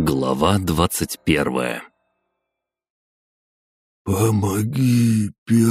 Глава 21. «Помоги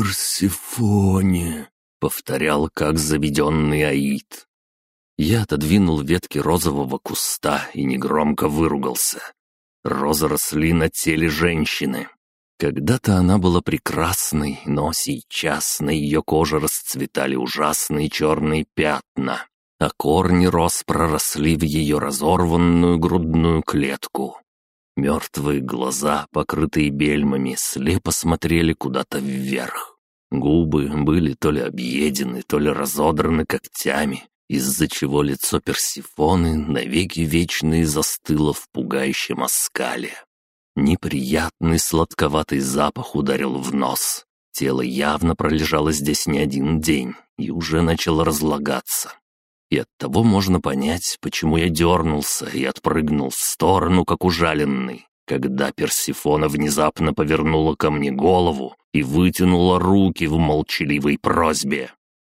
Персифоне», — повторял как заведенный Аид. Я отодвинул ветки розового куста и негромко выругался. Розы росли на теле женщины. Когда-то она была прекрасной, но сейчас на ее коже расцветали ужасные черные пятна, а корни роз проросли в ее разорванную грудную клетку. Мертвые глаза, покрытые бельмами, слепо смотрели куда-то вверх. Губы были то ли объедены, то ли разодраны когтями, из-за чего лицо Персифоны навеки вечные застыло в пугающем оскале. Неприятный сладковатый запах ударил в нос. Тело явно пролежало здесь не один день и уже начало разлагаться. И оттого можно понять, почему я дернулся и отпрыгнул в сторону, как ужаленный, когда Персифона внезапно повернула ко мне голову и вытянула руки в молчаливой просьбе.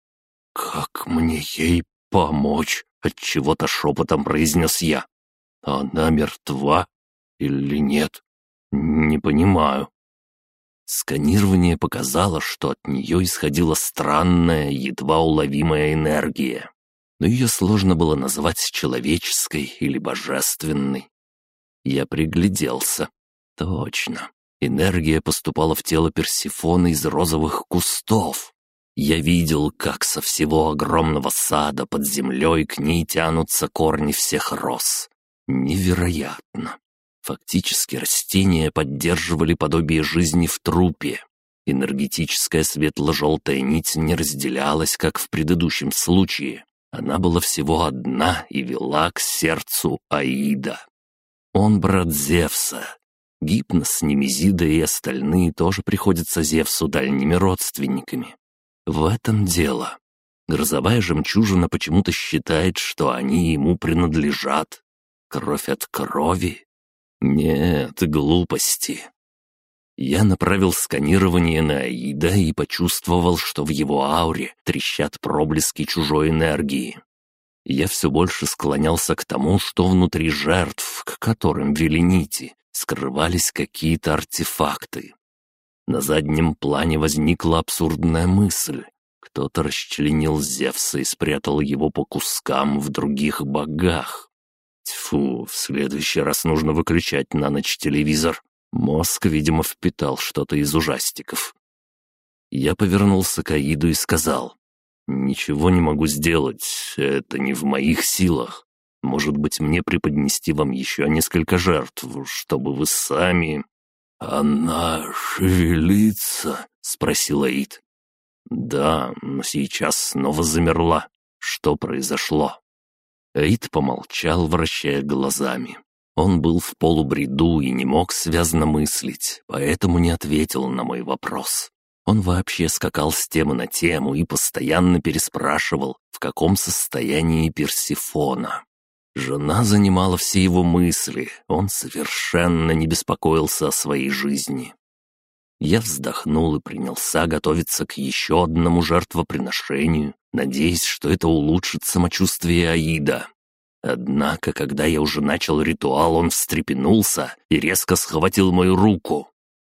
«Как мне ей помочь?» — отчего-то шепотом произнес я. «Она мертва или нет? Не понимаю». Сканирование показало, что от нее исходила странная, едва уловимая энергия. Но ее сложно было назвать человеческой или божественной. Я пригляделся. Точно. Энергия поступала в тело Персифоны из розовых кустов. Я видел, как со всего огромного сада под землей к ней тянутся корни всех роз. Невероятно. Фактически растения поддерживали подобие жизни в трупе. Энергетическая светло-желтая нить не разделялась, как в предыдущем случае. Она была всего одна и вела к сердцу Аида. Он брат Зевса. Гипнос, Немезида и остальные тоже приходятся Зевсу дальними родственниками. В этом дело. Грозовая жемчужина почему-то считает, что они ему принадлежат. Кровь от крови? Нет, глупости. Я направил сканирование на Аида и почувствовал, что в его ауре трещат проблески чужой энергии. Я все больше склонялся к тому, что внутри жертв, к которым вели нити, скрывались какие-то артефакты. На заднем плане возникла абсурдная мысль. Кто-то расчленил Зевса и спрятал его по кускам в других богах. Тьфу, в следующий раз нужно выключать на ночь телевизор. Мозг, видимо, впитал что-то из ужастиков. Я повернулся к Аиду и сказал: «Ничего не могу сделать, это не в моих силах. Может быть, мне преподнести вам еще несколько жертв, чтобы вы сами...» «Она шевелится?» — спросил Аид. «Да, но сейчас снова замерла. Что произошло?» Аид помолчал, вращая глазами. Он был в полубреду и не мог связно мыслить, поэтому не ответил на мой вопрос. Он вообще скакал с темы на тему и постоянно переспрашивал, в каком состоянии Персифона. Жена занимала все его мысли, он совершенно не беспокоился о своей жизни. Я вздохнул и принялся готовиться к еще одному жертвоприношению, надеясь, что это улучшит самочувствие Аида. Однако, когда я уже начал ритуал, он встрепенулся и резко схватил мою руку.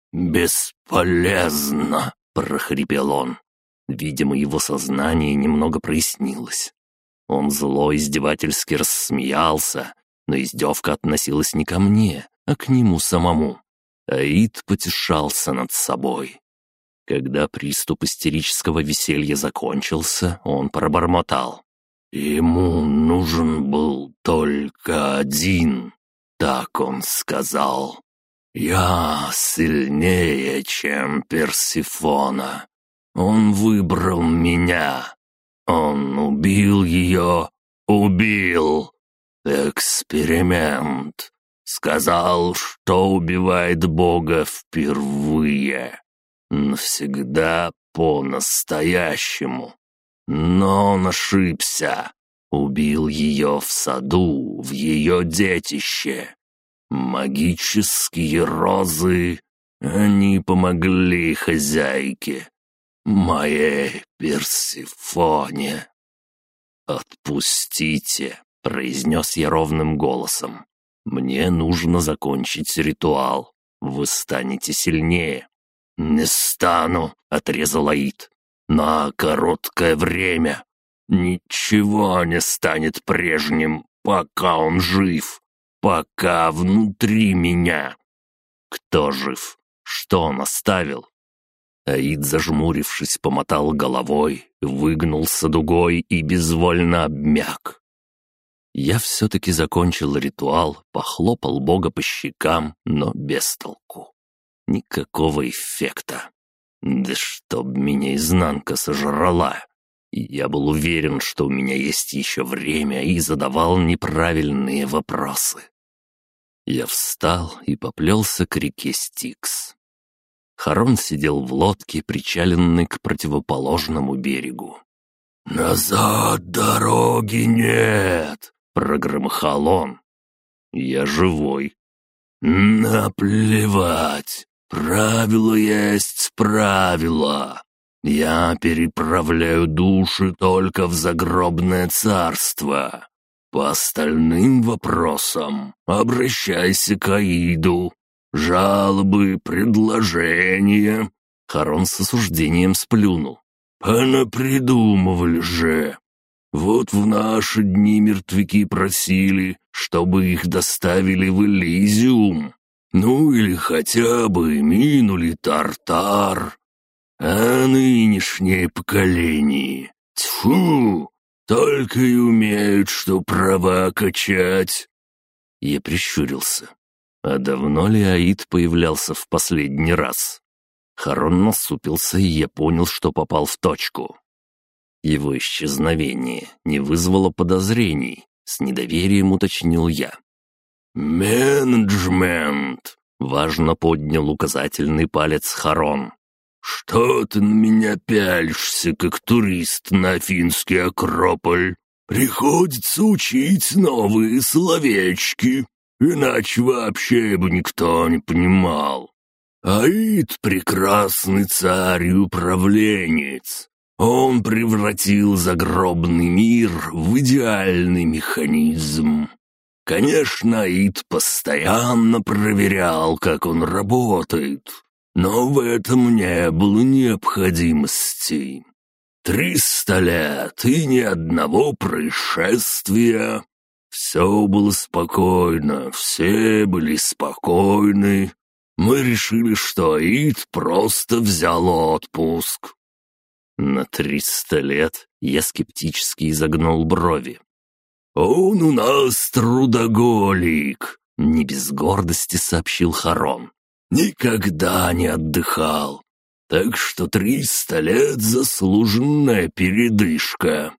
«Бесполезно!» — прохрипел он. Видимо, его сознание немного прояснилось. Он зло издевательски рассмеялся, но издевка относилась не ко мне, а к нему самому. Аид потешался над собой. Когда приступ истерического веселья закончился, он пробормотал: «Ему нужен был только один», — так он сказал. «Я сильнее, чем Персифона. Он выбрал меня. Он убил ее, убил. Эксперимент. Сказал, что убивает Бога впервые. Навсегда по-настоящему. Но он ошибся. Убил ее в саду, в ее детище. Магические розы, они помогли хозяйке, моей Персифоне». «Отпустите», — произнес я ровным голосом. Мне нужно закончить ритуал. Вы станете сильнее». «Не стану», — отрезал Аид. «На короткое время. Ничего не станет прежним, пока он жив, пока внутри меня». «Кто жив? Что он оставил?» Аид, зажмурившись, помотал головой, выгнулся дугой и безвольно обмяк. Я все-таки закончил ритуал, похлопал Бога по щекам, но без толку. Никакого эффекта. Да чтоб меня изнанка сожрала. Я был уверен, что у меня есть еще время, и задавал неправильные вопросы. Я встал и поплелся к реке Стикс. Харон сидел в лодке, причаленной к противоположному берегу. «Назад дороги нет!» — прогромыхал он. «Я живой». «Наплевать! Правило есть правило. Я переправляю души только в загробное царство. По остальным вопросам обращайся к Аиду. Жалобы, предложения». Харон с осуждением сплюнул. «Понапридумывали же. Вот в наши дни мертвяки просили, чтобы их доставили в Элизиум. Ну или хотя бы минули Тартар. А нынешнее поколение, тьфу, только и умеют, что права качать». Я прищурился. А давно ли Аид появлялся в последний раз? Харон насупился, и я понял, что попал в точку. Его исчезновение не вызвало подозрений. С недоверием уточнил я. «Менеджмент!» — важно поднял указательный палец Харон. «Что ты на меня пялишься, как турист на Афинский Акрополь? Приходится учить новые словечки, иначе вообще бы никто не понимал. Аид — прекрасный царь и управленец. Он превратил загробный мир в идеальный механизм. Конечно, Аид постоянно проверял, как он работает, но в этом не было необходимости. 300 лет и ни одного происшествия. Все было спокойно, все были спокойны. Мы решили, что Аид просто взял отпуск». На 300 лет я скептически изогнул брови. «Он у нас трудоголик», — не без гордости сообщил Харон. «Никогда не отдыхал. Так что 300 лет — заслуженная передышка».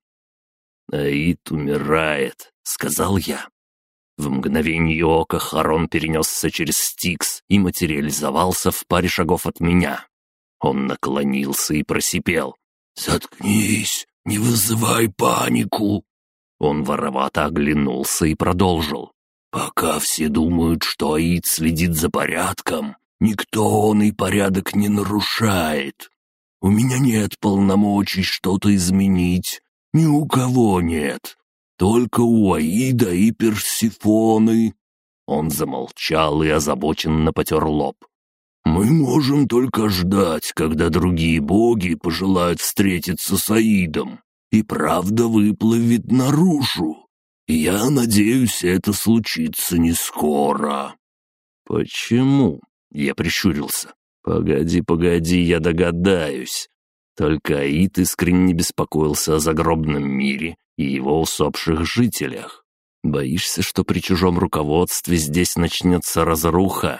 «Аид умирает», — сказал я. В мгновение ока Харон перенесся через Стикс и материализовался в паре шагов от меня. Он наклонился и просипел. «Заткнись, не вызывай панику». Он воровато оглянулся и продолжил. «Пока все думают, что Аид следит за порядком, никто он и порядок не нарушает. У меня нет полномочий что-то изменить, ни у кого нет. Только у Аида и Персифоны». Он замолчал и озабоченно потер лоб. «Мы можем только ждать, когда другие боги пожелают встретиться с Аидом, и правда выплывет наружу. Я надеюсь, это случится не скоро». «Почему?» — я прищурился. «Погоди, я догадаюсь». Только Аид искренне беспокоился о загробном мире и его усопших жителях. Боишься, что при чужом руководстве здесь начнется разруха?»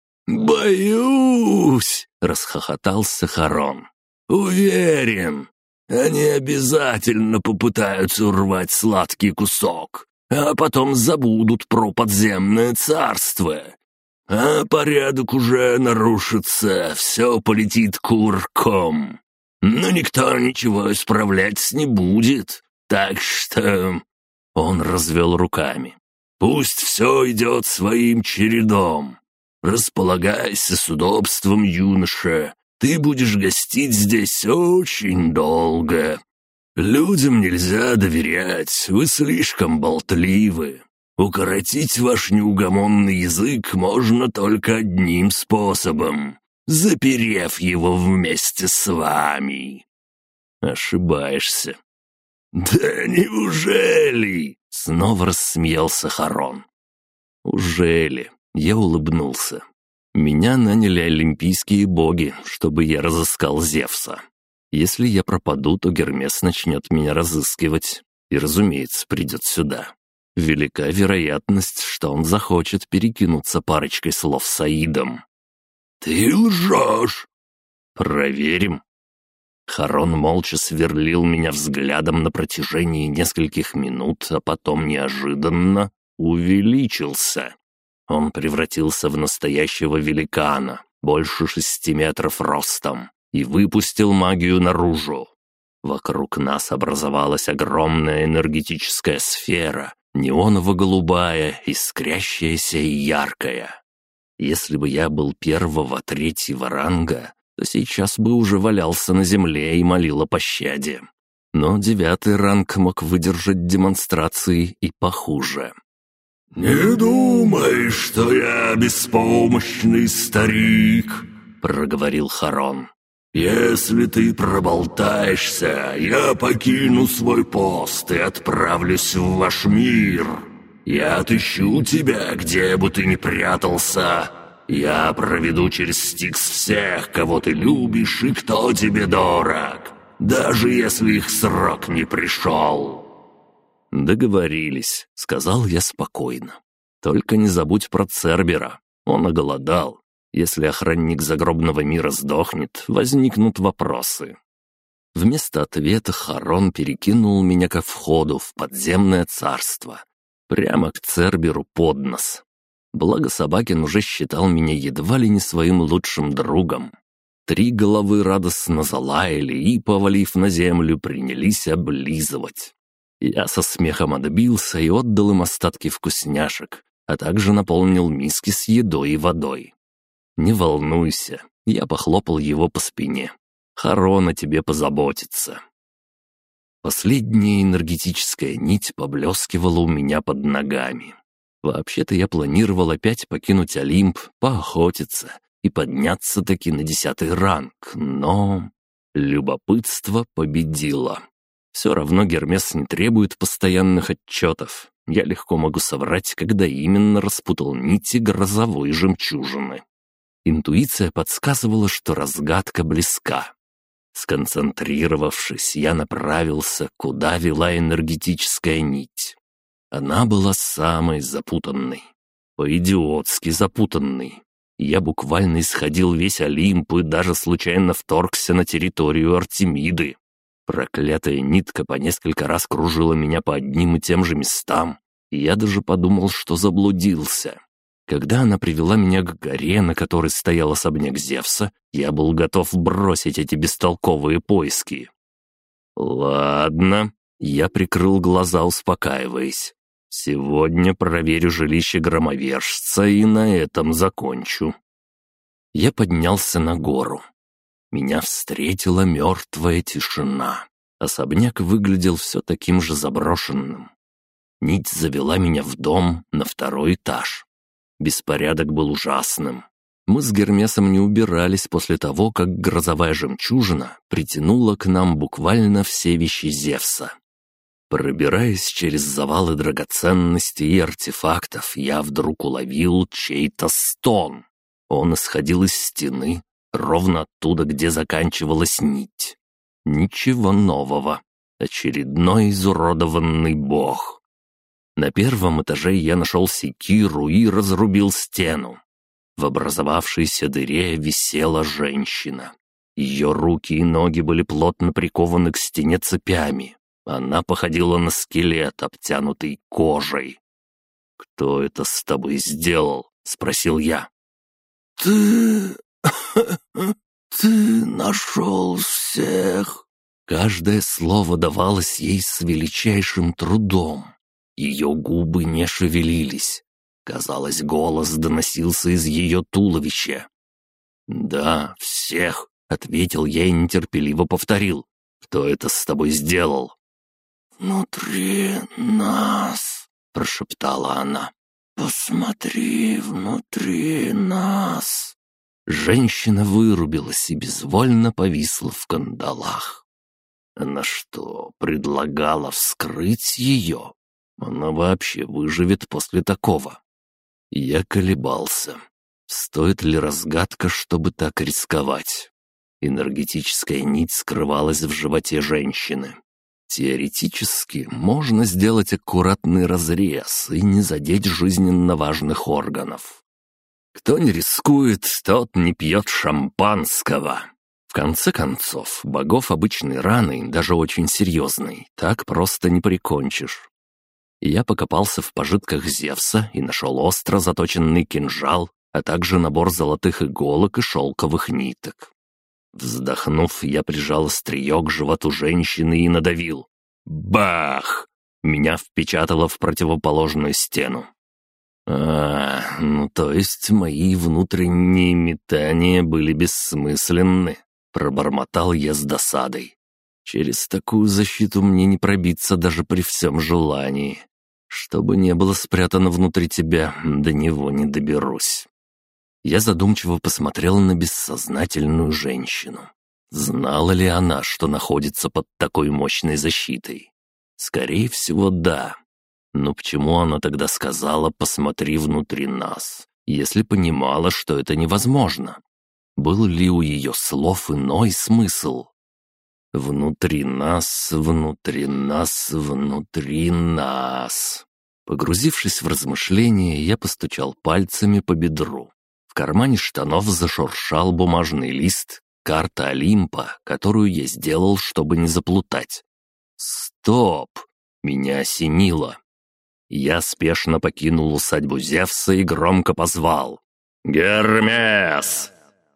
«Боюсь!» — расхохотался Харон. «Уверен, они обязательно попытаются урвать сладкий кусок, а потом забудут про подземное царство. А порядок уже нарушится, все полетит кувырком. Но никто ничего исправлять не будет, так что...» Он развел руками. «Пусть все идет своим чередом. Располагайся с удобством, юноша. Ты будешь гостить здесь очень долго. Людям нельзя доверять, вы слишком болтливы. Укоротить ваш неугомонный язык можно только одним способом, заперев его вместе с вами». «Ошибаешься». «Да неужели?» — снова рассмеялся Харон. «Ужели?» — я улыбнулся. «Меня наняли олимпийские боги, чтобы я разыскал Зевса. Если я пропаду, то Гермес начнет меня разыскивать и, разумеется, придет сюда. Велика вероятность, что он захочет перекинуться парочкой слов с Аидом». «Ты лжешь!» «Проверим». Харон молча сверлил меня взглядом на протяжении нескольких минут, а потом неожиданно увеличился. Он превратился в настоящего великана, больше 6 метров ростом, и выпустил магию наружу. Вокруг нас образовалась огромная энергетическая сфера, неоново-голубая, искрящаяся и яркая. Если бы я был 1-3 ранга, то сейчас бы уже валялся на земле и молил о пощаде. Но 9 ранг мог выдержать демонстрации и похуже. «Не думай, что я беспомощный старик», — проговорил Харон. «Если ты проболтаешься, я покину свой пост и отправлюсь в ваш мир. Я отыщу тебя, где бы ты ни прятался. Я проведу через Стикс всех, кого ты любишь и кто тебе дорог, даже если их срок не пришел». «Договорились», — сказал я спокойно. «Только не забудь про Цербера. Он оголодал. Если охранник загробного мира сдохнет, возникнут вопросы». Вместо ответа Харон перекинул меня ко входу в подземное царство. Прямо к Церберу под нос. Благо Собакин уже считал меня едва ли не своим лучшим другом. 3 головы радостно залаяли и, повалив на землю, принялись облизывать. Я со смехом отбился и отдал им остатки вкусняшек, а также наполнил миски с едой и водой. «Не волнуйся», — я похлопал его по спине. «Харон о тебе позаботится». Последняя энергетическая нить поблескивала у меня под ногами. Вообще-то я планировал опять покинуть Олимп, поохотиться и подняться-таки на 10 ранг, но любопытство победило. Все равно Гермес не требует постоянных отчетов. Я легко могу соврать, когда именно распутал нити грозовой жемчужины. Интуиция подсказывала, что разгадка близка. Сконцентрировавшись, я направился, куда вела энергетическая нить. Она была самой запутанной. По-идиотски запутанной. Я буквально исходил весь Олимп и даже случайно вторгся на территорию Артемиды. Проклятая нитка по несколько раз кружила меня по одним и тем же местам, и я даже подумал, что заблудился. Когда она привела меня к горе, на которой стоял особняк Зевса, я был готов бросить эти бестолковые поиски. «Ладно», — я прикрыл глаза, успокаиваясь. «Сегодня проверю жилище громовержца и на этом закончу». Я поднялся на гору. Меня встретила мертвая тишина. Особняк выглядел все таким же заброшенным. Нить завела меня в дом на 2-й этаж. Беспорядок был ужасным. Мы с Гермесом не убирались после того, как грозовая жемчужина притянула к нам буквально все вещи Зевса. Пробираясь через завалы драгоценностей и артефактов, я вдруг уловил чей-то стон. Он исходил из стены, ровно оттуда, где заканчивалась нить. Ничего нового. Очередной изуродованный бог. На 1-м этаже я нашел секиру и разрубил стену. В образовавшейся дыре висела женщина. Ее руки и ноги были плотно прикованы к стене цепями. Она походила на скелет, обтянутый кожей. «Кто это с тобой сделал?» — спросил я. «Ты... ты нашел всех». Каждое слово давалось ей с величайшим трудом. Ее губы не шевелились. Казалось, голос доносился из ее туловища. «Да, всех», — ответил я и нетерпеливо повторил. «Кто это с тобой сделал?» «Внутри нас», — прошептала она. «Посмотри внутри нас». Женщина вырубилась и безвольно повисла в кандалах. Она что, предлагала вскрыть ее? Она вообще выживет после такого? Я колебался. Стоит ли разгадка, чтобы так рисковать? Энергетическая нить скрывалась в животе женщины. Теоретически можно сделать аккуратный разрез и не задеть жизненно важных органов. Кто не рискует, тот не пьет шампанского. В конце концов, богов обычной раной, даже очень серьезной, так просто не прикончишь. Я покопался в пожитках Зевса и нашел остро заточенный кинжал, а также набор золотых иголок и шелковых ниток. Вздохнув, я прижал острие к животу женщины и надавил. Бах! Меня впечатало в противоположную стену. Ну то есть мои внутренние метания были бессмысленны, пробормотал я с досадой. Через такую защиту мне не пробиться даже при всем желании. Что бы ни было спрятано внутри тебя, до него не доберусь. Я задумчиво посмотрел на бессознательную женщину. Знала ли она, что находится под такой мощной защитой? Скорее всего, да. Но почему она тогда сказала «посмотри внутри нас», если понимала, что это невозможно? Был ли у ее слов иной смысл? «Внутри нас, внутри нас, внутри нас». Погрузившись в размышления, я постучал пальцами по бедру. В кармане штанов зашуршал бумажный лист, карта Олимпа, которую я сделал, чтобы не заплутать. Стоп! Меня осенило. Я спешно покинул усадьбу Зевса и громко позвал. «Гермес!»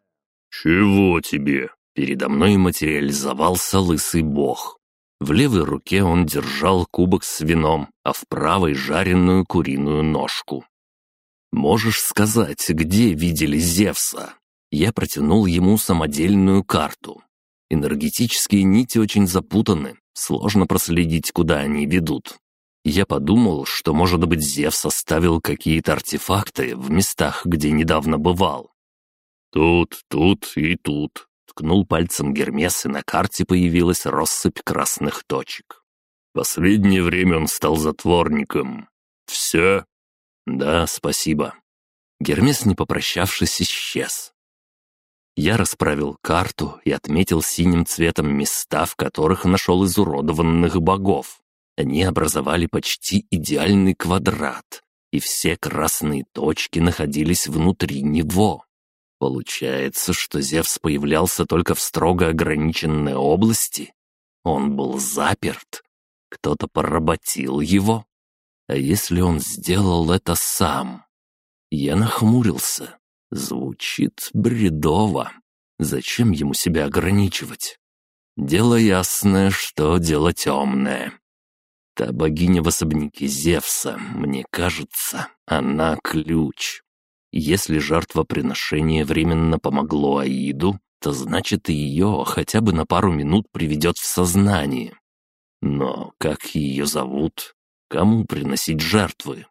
«Чего тебе?» Передо мной материализовался лысый бог. В левой руке он держал кубок с вином, а в правой — жареную куриную ножку. «Можешь сказать, где видели Зевса?» Я протянул ему самодельную карту. Энергетические нити очень запутаны, сложно проследить, куда они ведут. Я подумал, что, может быть, Зевс оставил какие-то артефакты в местах, где недавно бывал. «Тут, тут и тут», — ткнул пальцем Гермес, и на карте появилась россыпь красных точек. «Последнее время он стал затворником. Все?» «Да, спасибо». Гермес, не попрощавшись, исчез. Я расправил карту и отметил синим цветом места, в которых нашел изуродованных богов. Они образовали почти идеальный квадрат, и все красные точки находились внутри него. Получается, что Зевс появлялся только в строго ограниченной области. Он был заперт. Кто-то поработил его. А если он сделал это сам? Я нахмурился. Звучит бредово. Зачем ему себя ограничивать? Дело ясное, что дело темное. Та богиня в особняке Зевса, мне кажется, она ключ. Если жертвоприношение временно помогло Аиду, то значит и ее хотя бы на пару минут приведет в сознание. Но как ее зовут? Кому приносить жертвы?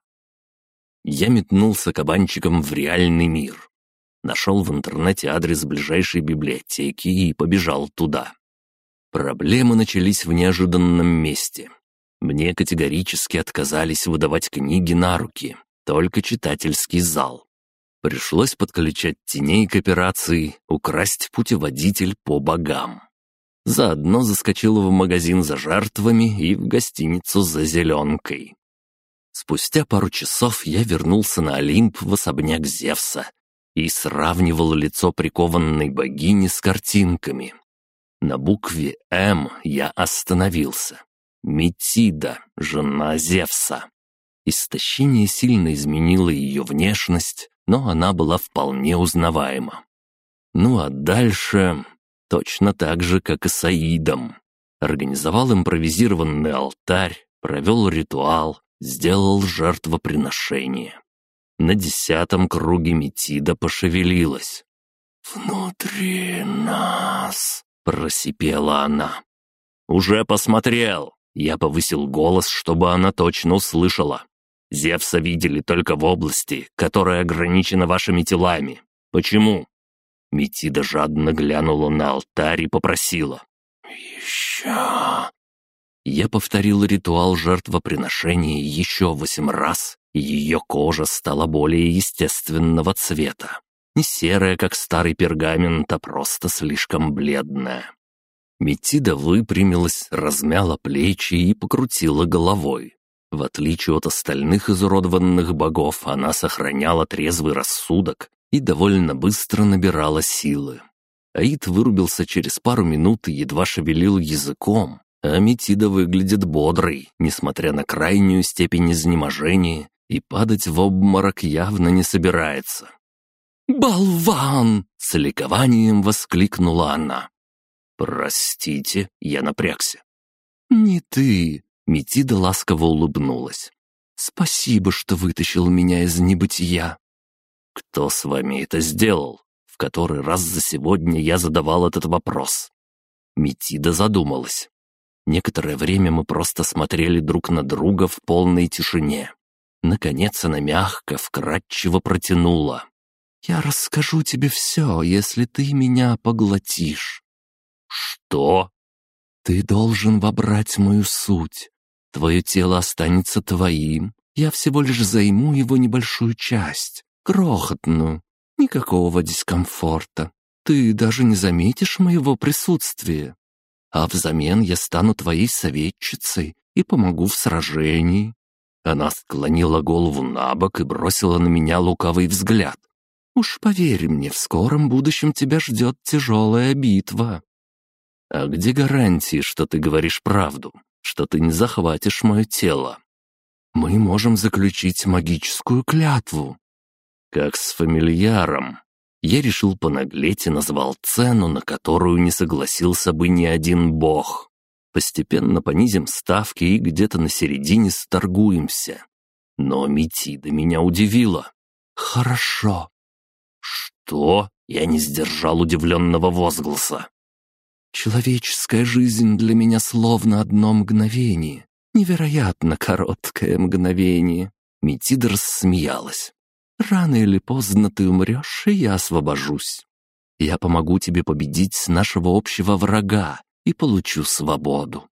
Я метнулся кабанчиком в реальный мир. Нашел в интернете адрес ближайшей библиотеки и побежал туда. Проблемы начались в неожиданном месте. Мне категорически отказались выдавать книги на руки, только читательский зал. Пришлось подключать теней к операции, украсть путеводитель по богам. Заодно заскочил в магазин за жертвами и в гостиницу за зеленкой. Спустя пару часов я вернулся на Олимп в особняк Зевса и сравнивал лицо прикованной богини с картинками. На букве «М» я остановился. Метида, жена Зевса. Истощение сильно изменило ее внешность, но она была вполне узнаваема. Ну а дальше точно так же, как и с Аидом. Организовал импровизированный алтарь, провел ритуал, сделал жертвоприношение. На 10-м круге Метида пошевелилась. «Внутри нас», — просипела она. «Уже посмотрел». Я повысил голос, чтобы она точно услышала. Зевса видели только в области, которая ограничена вашими телами. Почему?» Метида жадно глянула на алтарь и попросила: «Еще». Я повторил ритуал жертвоприношения еще 8 раз, и ее кожа стала более естественного цвета. Не серая, как старый пергамент, а просто слишком бледная. Метида выпрямилась, размяла плечи и покрутила головой. В отличие от остальных изуродованных богов, она сохраняла трезвый рассудок и довольно быстро набирала силы. Аид вырубился через пару минут и едва шевелил языком, а Метида выглядит бодрой, несмотря на крайнюю степень изнеможения, и падать в обморок явно не собирается. «Болван!» — с ликованием воскликнула она. «Простите», — я напрягся. «Не ты», — Метида ласково улыбнулась. «Спасибо, что вытащил меня из небытия». «Кто с вами это сделал?» В который раз за сегодня я задавал этот вопрос. Метида задумалась. Некоторое время мы просто смотрели друг на друга в полной тишине. Наконец она мягко, вкрадчиво протянула: «Я расскажу тебе все, если ты меня поглотишь». «Что?» «Ты должен вобрать мою суть. Твое тело останется твоим. Я всего лишь займу его небольшую часть, крохотную. Никакого дискомфорта. Ты даже не заметишь моего присутствия. А взамен я стану твоей советчицей и помогу в сражении». Она склонила голову набок и бросила на меня лукавый взгляд. «Уж поверь мне, в скором будущем тебя ждет тяжелая битва». «А где гарантии, что ты говоришь правду, что ты не захватишь мое тело?» «Мы можем заключить магическую клятву». «Как с фамильяром». Я решил понаглеть и назвал цену, на которую не согласился бы ни один бог. Постепенно понизим ставки и где-то на середине сторгуемся. Но Метида меня удивила. «Хорошо». «Что?» — я не сдержал удивленного возгласа. «Человеческая жизнь для меня словно одно мгновение. Невероятно короткое мгновение». Метида рассмеялась. «Рано или поздно ты умрешь, и я освобожусь. Я помогу тебе победить нашего общего врага и получу свободу».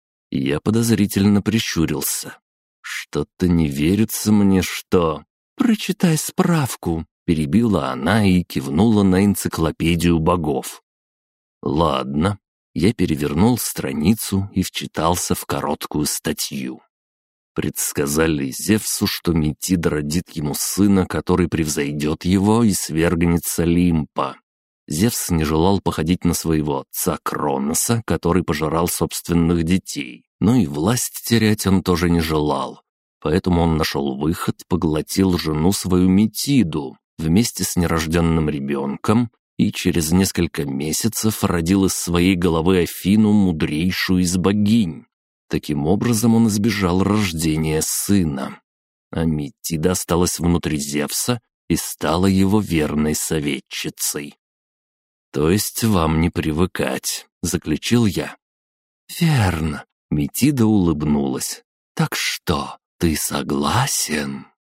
Я подозрительно прищурился. «Что-то не верится мне, что...» «Прочитай справку», — перебила она и кивнула на энциклопедию богов. «Ладно». Я перевернул страницу и вчитался в короткую статью. Предсказали Зевсу, что Метида родит ему сына, который превзойдет его и свергнет с Олимпа. Зевс не желал походить на своего отца Кроноса, который пожирал собственных детей, но и власть терять он тоже не желал. Поэтому он нашел выход, поглотил жену свою Метиду вместе с нерожденным ребенком и через несколько месяцев родил из своей головы Афину, мудрейшую из богинь. Таким образом он избежал рождения сына. А Метида осталась внутри Зевса и стала его верной советчицей. «То есть вам не привыкать», — заключил я. «Верно», — Метида улыбнулась. «Так что, ты согласен?»